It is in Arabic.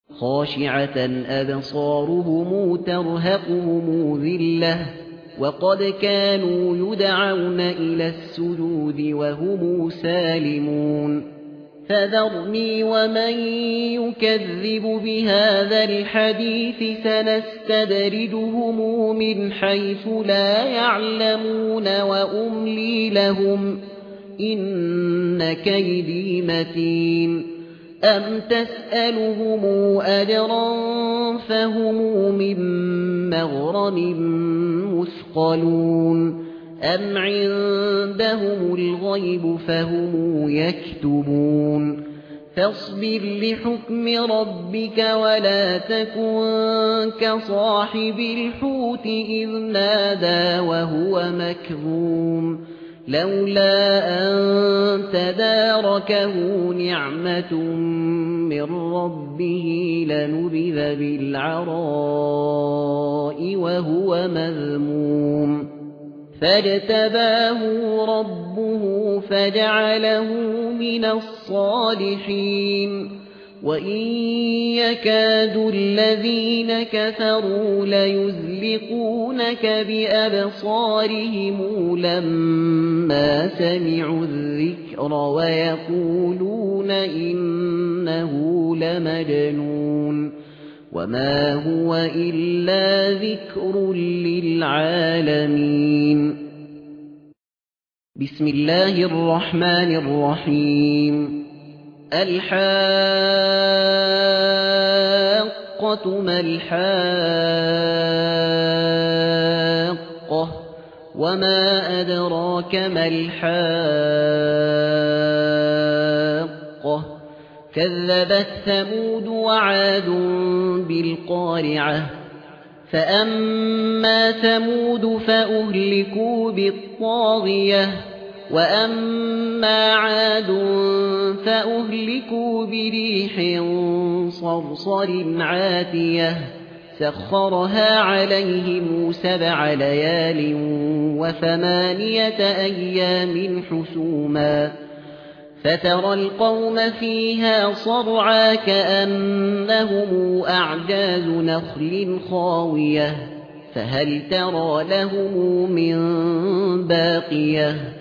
خاشعة أبصارهم ترهقهم ذلة وقد كانوا يدعون إلى السجود وهم سالمون فذرني ومن يكذب بهذا الحديث سنستدرجهم من حيث لا يعلمون وأملي لهم إن كيدي متين أم تسألهم أجرا فهم من مغرم مثقلون أم عندهم الغيب فهم يكتبون فاصبر لحكم ربك ولا تكن كصاحب الحوت إذ نادى وهو مكظوم لولا أن تداركه نعمة من ربه لنبذ بالعراء وهو مذموم فاجتباه ربه فجعله من الصالحين وإن يكاد الذين كفروا ليزلقونك بأبصارهم لما سمعوا الذكر ويقولون إنه لمجنون وما هو إلا ذكر للعالمين بسم الله الرحمن الرحيم الحاقة ما الحاقة وما أدراك ما الحاقة كذبت ثمود وعاد بالقارعة فأما ثمود فأهلكوا بالطاغية وأما عاد فأهلكوا بريح صرصر عاتية سخرها عليهم 7 ليال و8 أيام حسوما فترى القوم فيها صرعا كأنهم أعجاز نخل خاوية فهل ترى لهم من باقية